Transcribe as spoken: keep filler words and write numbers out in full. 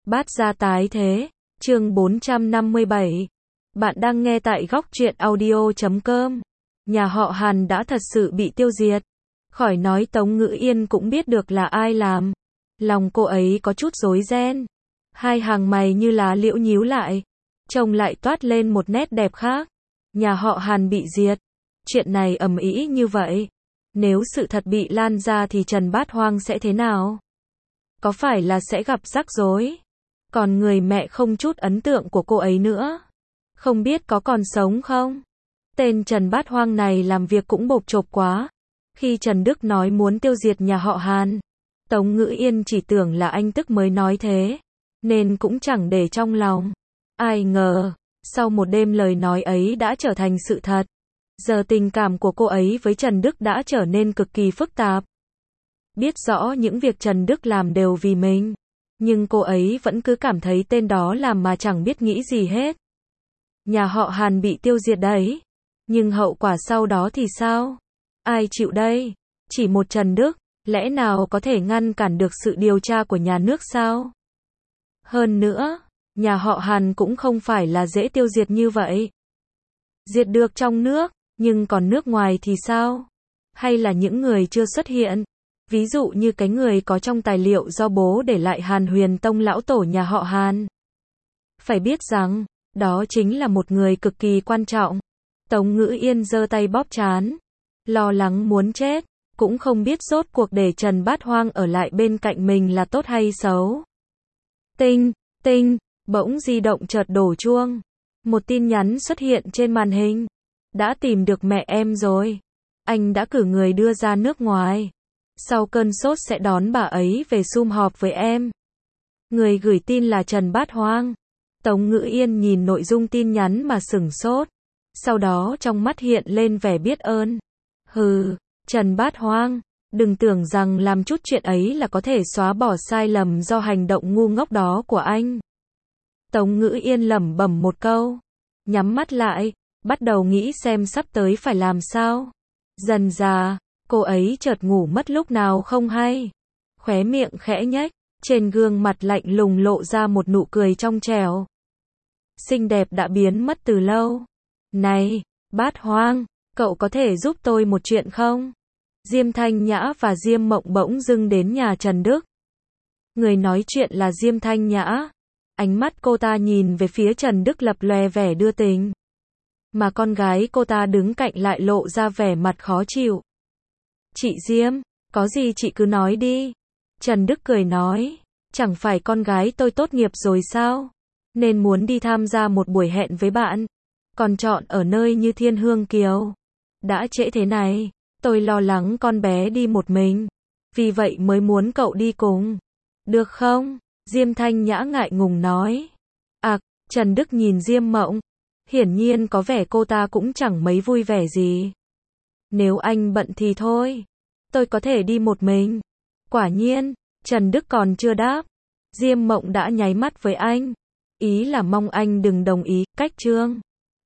Bát gia tái thế, chương bốn trăm năm mươi bảy. Bạn đang nghe tại góc truyện audio chấm com. Nhà họ Hàn đã thật sự bị tiêu diệt. Khỏi nói Tống Ngữ Yên cũng biết được là ai làm. Lòng cô ấy có chút rối ren. Hai hàng mày như lá liễu nhíu lại. Trông lại toát lên một nét đẹp khác. Nhà họ Hàn bị diệt. Chuyện này ầm ĩ như vậy. Nếu sự thật bị lan ra thì Trần Bát Hoang sẽ thế nào? Có phải là sẽ gặp rắc rối? Còn người mẹ không chút ấn tượng của cô ấy nữa. Không biết có còn sống không? Tên Trần Bát Hoang này làm việc cũng bộp chộp quá. Khi Trần Đức nói muốn tiêu diệt nhà họ Hàn, Tống Ngữ Yên chỉ tưởng là anh tức mới nói thế, nên cũng chẳng để trong lòng. Ai ngờ, sau một đêm lời nói ấy đã trở thành sự thật. Giờ tình cảm của cô ấy với Trần Đức đã trở nên cực kỳ phức tạp. Biết rõ những việc Trần Đức làm đều vì mình, nhưng cô ấy vẫn cứ cảm thấy tên đó làm mà chẳng biết nghĩ gì hết. Nhà họ Hàn bị tiêu diệt đấy. Nhưng hậu quả sau đó thì sao? Ai chịu đây? Chỉ một Trần Đức, lẽ nào có thể ngăn cản được sự điều tra của nhà nước sao? Hơn nữa, nhà họ Hàn cũng không phải là dễ tiêu diệt như vậy. Diệt được trong nước, nhưng còn nước ngoài thì sao? Hay là những người chưa xuất hiện? Ví dụ như cái người có trong tài liệu do bố để lại Hàn Huyền Tông lão tổ nhà họ Hàn. Phải biết rằng, đó chính là một người cực kỳ quan trọng. Tống Ngữ Yên giơ tay bóp trán, lo lắng muốn chết, cũng không biết rốt cuộc để Trần Bát Hoang ở lại bên cạnh mình là tốt hay xấu. Tinh, tinh, bỗng di động chợt đổ chuông. Một tin nhắn xuất hiện trên màn hình. Đã tìm được mẹ em rồi. Anh đã cử người đưa ra nước ngoài. Sau cơn sốt sẽ đón bà ấy về sum họp với em. Người gửi tin là Trần Bát Hoang. Tống Ngữ Yên nhìn nội dung tin nhắn mà sửng sốt. Sau đó trong mắt hiện lên vẻ biết ơn. Hừ, Trần Bát Hoang, đừng tưởng rằng làm chút chuyện ấy là có thể xóa bỏ sai lầm do hành động ngu ngốc đó của anh. Tống Ngữ Yên lẩm bẩm một câu, nhắm mắt lại, bắt đầu nghĩ xem sắp tới phải làm sao. Dần dà, cô ấy chợt ngủ mất lúc nào không hay. Khóe miệng khẽ nhếch, trên gương mặt lạnh lùng lộ ra một nụ cười trong trẻo. Xinh đẹp đã biến mất từ lâu. Này, Bát Hoang, cậu có thể giúp tôi một chuyện không? Diêm Thanh Nhã và Diêm Mộng bỗng dưng đến nhà Trần Đức. Người nói chuyện là Diêm Thanh Nhã. Ánh mắt cô ta nhìn về phía Trần Đức lập lòe vẻ đưa tình. Mà con gái cô ta đứng cạnh lại lộ ra vẻ mặt khó chịu. Chị Diêm, có gì chị cứ nói đi. Trần Đức cười nói, chẳng phải con gái tôi tốt nghiệp rồi sao? Nên muốn đi tham gia một buổi hẹn với bạn. Còn chọn ở nơi như Thiên Hương Kiều. Đã trễ thế này, tôi lo lắng con bé đi một mình. Vì vậy mới muốn cậu đi cùng. Được không? Diêm Thanh Nhã ngại ngùng nói. À, Trần Đức nhìn Diêm Mộng. Hiển nhiên có vẻ cô ta cũng chẳng mấy vui vẻ gì. Nếu anh bận thì thôi. Tôi có thể đi một mình. Quả nhiên, Trần Đức còn chưa đáp. Diêm Mộng đã nháy mắt với anh. Ý là mong anh đừng đồng ý, cách trương.